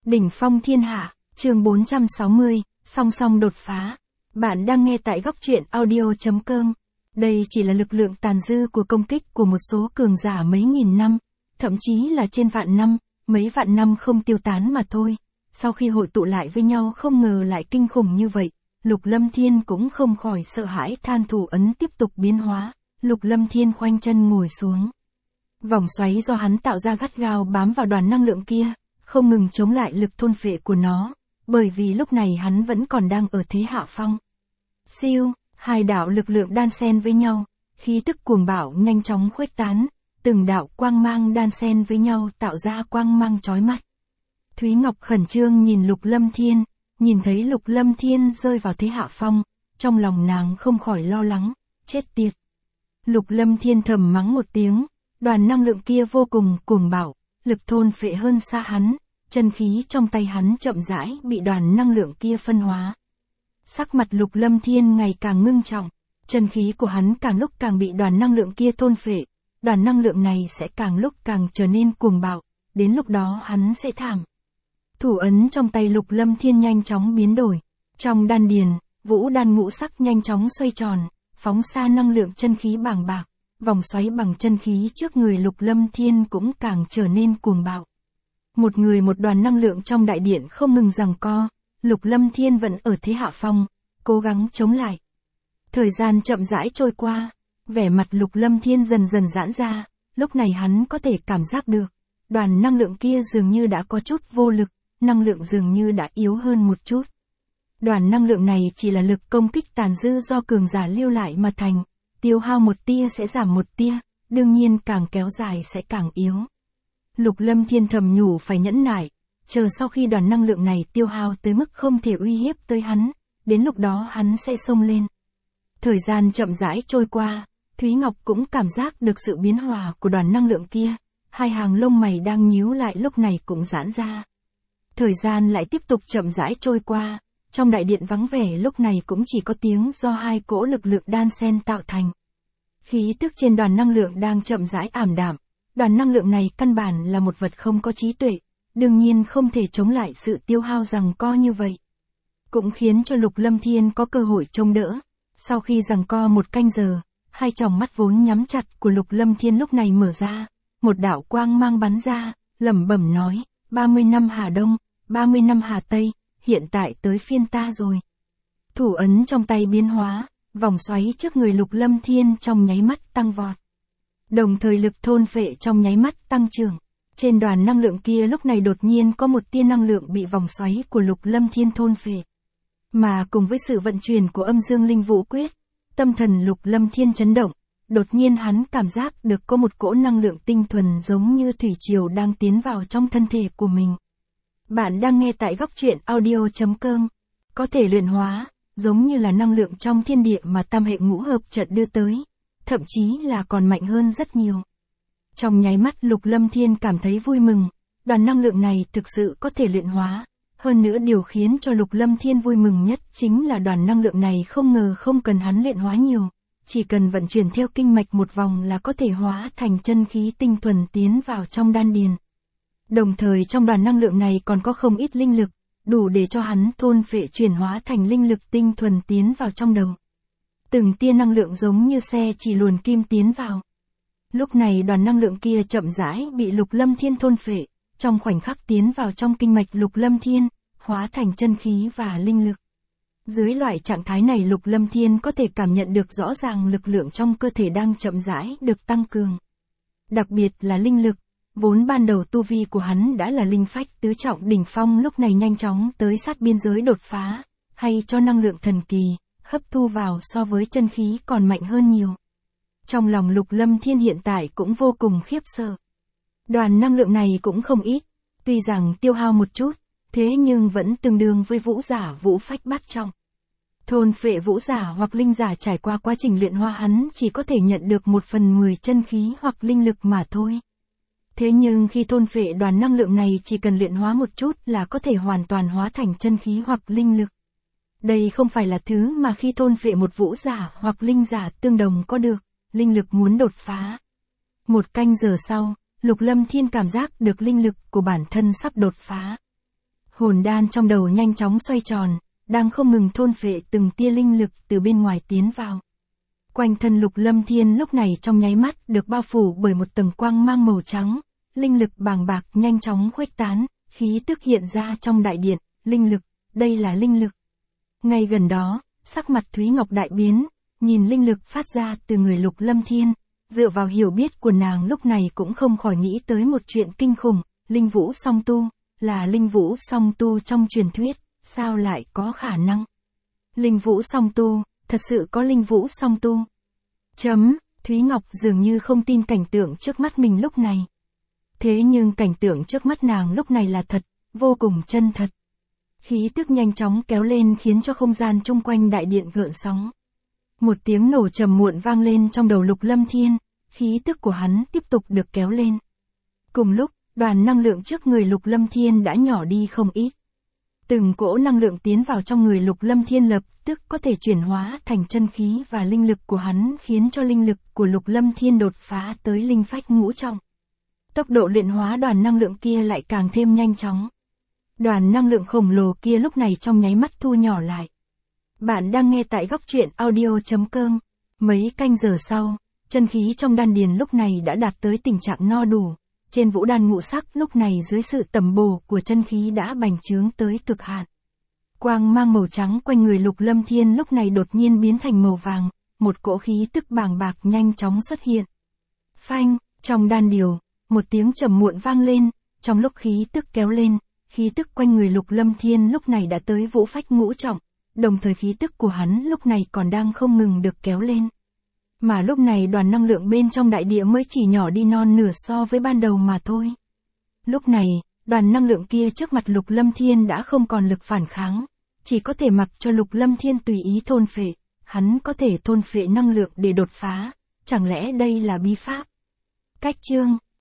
Đỉnh phong thiên hạ, chương 460, song song đột phá. Bạn đang nghe tại góc truyện audio.com. Đây chỉ là lực lượng tàn dư của công kích của một số cường giả mấy nghìn năm, thậm chí là trên vạn năm, mấy vạn năm không tiêu tán mà thôi. Sau khi hội tụ lại với nhau không ngờ lại kinh khủng như vậy, Lục Lâm Thiên cũng không khỏi sợ hãi, than thủ ấn tiếp tục biến hóa. Lục Lâm Thiên khoanh chân ngồi xuống. Vòng xoáy do hắn tạo ra gắt gao bám vào đoàn năng lượng kia, không ngừng chống lại lực thôn phệ của nó, bởi vì lúc này hắn vẫn còn đang ở thế hạ phong. Siêu, hai đạo lực lượng đan xen với nhau, khí tức cuồng bạo nhanh chóng khuếch tán, từng đạo quang mang đan xen với nhau tạo ra quang mang chói mắt. Thúy Ngọc khẩn trương nhìn Lục Lâm Thiên, nhìn thấy Lục Lâm Thiên rơi vào thế hạ phong, trong lòng nàng không khỏi lo lắng, chết tiệt. Lục Lâm Thiên thầm mắng một tiếng, đoàn năng lượng kia vô cùng cuồng bạo, lực thôn phệ hơn xa hắn, chân khí trong tay hắn chậm rãi bị đoàn năng lượng kia phân hóa. Sắc mặt Lục Lâm Thiên ngày càng ngưng trọng, chân khí của hắn càng lúc càng bị đoàn năng lượng kia thôn phệ, đoàn năng lượng này sẽ càng lúc càng trở nên cuồng bạo, đến lúc đó hắn sẽ thảm. Thủ ấn trong tay Lục Lâm Thiên nhanh chóng biến đổi, trong đan điền, vũ đan ngũ sắc nhanh chóng xoay tròn, phóng xa năng lượng chân khí bàng bạc, vòng xoáy bằng chân khí trước người Lục Lâm Thiên cũng càng trở nên cuồng bạo. Một người một đoàn năng lượng trong đại điện không ngừng giằng co, Lục Lâm Thiên vẫn ở thế hạ phong, cố gắng chống lại. Thời gian chậm rãi trôi qua, vẻ mặt Lục Lâm Thiên dần dần giãn ra, lúc này hắn có thể cảm giác được, đoàn năng lượng kia dường như đã có chút vô lực, năng lượng dường như đã yếu hơn một chút. Đoàn năng lượng này chỉ là lực công kích tàn dư do cường giả lưu lại mà thành, tiêu hao một tia sẽ giảm một tia, đương nhiên càng kéo dài sẽ càng yếu. Lục Lâm Thiên thầm nhủ phải nhẫn nại, chờ sau khi đoàn năng lượng này tiêu hao tới mức không thể uy hiếp tới hắn, đến lúc đó hắn sẽ xông lên. Thời gian chậm rãi trôi qua, Thúy Ngọc cũng cảm giác được sự biến hóa của đoàn năng lượng kia, hai hàng lông mày đang nhíu lại lúc này cũng giãn ra. Thời gian lại tiếp tục chậm rãi trôi qua, trong đại điện vắng vẻ lúc này cũng chỉ có tiếng do hai cỗ lực lượng đan xen tạo thành. Khí tức trên đoàn năng lượng đang chậm rãi ảm đạm, đoàn năng lượng này căn bản là một vật không có trí tuệ, đương nhiên không thể chống lại sự tiêu hao giằng co như vậy. Cũng khiến cho Lục Lâm Thiên có cơ hội chống đỡ. Sau khi giằng co một canh giờ, hai tròng mắt vốn nhắm chặt của Lục Lâm Thiên lúc này mở ra, một đạo quang mang bắn ra, lẩm bẩm nói, 30 năm Hà Đông, 30 năm Hà Tây, hiện tại tới phiên ta rồi. Thủ ấn trong tay biến hóa, vòng xoáy trước người Lục Lâm Thiên trong nháy mắt tăng vọt. Đồng thời lực thôn phệ trong nháy mắt tăng trưởng. Trên đoàn năng lượng kia lúc này đột nhiên có một tia năng lượng bị vòng xoáy của Lục Lâm Thiên thôn phệ. Mà cùng với sự vận chuyển của âm dương linh vũ quyết, tâm thần Lục Lâm Thiên chấn động, đột nhiên hắn cảm giác được có một cỗ năng lượng tinh thuần giống như thủy triều đang tiến vào trong thân thể của mình. Bạn đang nghe tại góc truyện audio.com. Có thể luyện hóa, giống như là năng lượng trong thiên địa mà tam hệ ngũ hợp trận đưa tới, thậm chí là còn mạnh hơn rất nhiều. Trong nháy mắt Lục Lâm Thiên cảm thấy vui mừng, đoàn năng lượng này thực sự có thể luyện hóa. Hơn nữa điều khiến cho Lục Lâm Thiên vui mừng nhất chính là đoàn năng lượng này không ngờ không cần hắn luyện hóa nhiều, chỉ cần vận chuyển theo kinh mạch một vòng là có thể hóa thành chân khí tinh thuần tiến vào trong đan điền. Đồng thời trong đoàn năng lượng này còn có không ít linh lực, đủ để cho hắn thôn phệ chuyển hóa thành linh lực tinh thuần tiến vào trong đầu. Từng tia năng lượng giống như xe chỉ luồn kim tiến vào. Lúc này đoàn năng lượng kia chậm rãi bị Lục Lâm Thiên thôn phệ, trong khoảnh khắc tiến vào trong kinh mạch Lục Lâm Thiên, hóa thành chân khí và linh lực. Dưới loại trạng thái này Lục Lâm Thiên có thể cảm nhận được rõ ràng lực lượng trong cơ thể đang chậm rãi được tăng cường. Đặc biệt là linh lực, vốn ban đầu tu vi của hắn đã là linh phách tứ trọng đỉnh phong lúc này nhanh chóng tới sát biên giới đột phá, hay cho năng lượng thần kỳ, hấp thu vào so với chân khí còn mạnh hơn nhiều. Trong lòng Lục Lâm Thiên hiện tại cũng vô cùng khiếp sợ. Đoàn năng lượng này cũng không ít, tuy rằng tiêu hao một chút, thế nhưng vẫn tương đương với vũ giả vũ phách bát trọng. Thôn phệ vũ giả hoặc linh giả trải qua quá trình luyện hóa hắn chỉ có thể nhận được 1/10 chân khí hoặc linh lực mà thôi. Thế nhưng khi thôn phệ đoàn năng lượng này chỉ cần luyện hóa một chút là có thể hoàn toàn hóa thành chân khí hoặc linh lực. Đây không phải là thứ mà khi thôn phệ một vũ giả hoặc linh giả tương đồng có được, linh lực muốn đột phá. Một canh giờ sau, Lục Lâm Thiên cảm giác được linh lực của bản thân sắp đột phá. Hồn đan trong đầu nhanh chóng xoay tròn, đang không ngừng thôn phệ từng tia linh lực từ bên ngoài tiến vào. Quanh thân Lục Lâm Thiên lúc này trong nháy mắt được bao phủ bởi một tầng quang mang màu trắng, linh lực bàng bạc nhanh chóng khuếch tán, khí tức hiện ra trong đại điện, linh lực, đây là linh lực. Ngay gần đó, sắc mặt Thúy Ngọc đại biến, nhìn linh lực phát ra từ người Lục Lâm Thiên, dựa vào hiểu biết của nàng lúc này cũng không khỏi nghĩ tới một chuyện kinh khủng, linh vũ song tu, là linh vũ song tu trong truyền thuyết, sao lại có khả năng? Linh vũ song tu, thật sự có linh vũ song tu. Thúy Ngọc dường như không tin cảnh tượng trước mắt mình lúc này. Thế nhưng cảnh tượng trước mắt nàng lúc này là thật, vô cùng chân thật. Khí tức nhanh chóng kéo lên khiến cho không gian chung quanh đại điện gợn sóng. Một tiếng nổ trầm muộn vang lên trong đầu Lục Lâm Thiên, khí tức của hắn tiếp tục được kéo lên. Cùng lúc, đoàn năng lượng trước người Lục Lâm Thiên đã nhỏ đi không ít. Từng cỗ năng lượng tiến vào trong người Lục Lâm Thiên lập tức có thể chuyển hóa thành chân khí và linh lực của hắn khiến cho linh lực của Lục Lâm Thiên đột phá tới linh phách ngũ trọng. Tốc độ luyện hóa đoàn năng lượng kia lại càng thêm nhanh chóng. Đoàn năng lượng khổng lồ kia lúc này trong nháy mắt thu nhỏ lại. Bạn đang nghe tại góc truyện audio.com. Mấy canh giờ sau, chân khí trong đan điền lúc này đã đạt tới tình trạng no đủ. Trên vũ đan ngũ sắc lúc này dưới sự tẩm bổ của chân khí đã bành trướng tới cực hạn. Quang mang màu trắng quanh người Lục Lâm Thiên lúc này đột nhiên biến thành màu vàng, một cỗ khí tức bàng bạc nhanh chóng xuất hiện. Phanh, trong đan điền, một tiếng trầm muộn vang lên, trong lúc khí tức kéo lên, khí tức quanh người Lục Lâm Thiên lúc này đã tới vũ phách ngũ trọng, đồng thời khí tức của hắn lúc này còn đang không ngừng được kéo lên. Mà lúc này đoàn năng lượng bên trong đại địa mới chỉ nhỏ đi non nửa so với ban đầu mà thôi. Lúc này, đoàn năng lượng kia trước mặt Lục Lâm Thiên đã không còn lực phản kháng, chỉ có thể mặc cho Lục Lâm Thiên tùy ý thôn phệ, hắn có thể thôn phệ năng lượng để đột phá, chẳng lẽ đây là bí pháp? Cách chương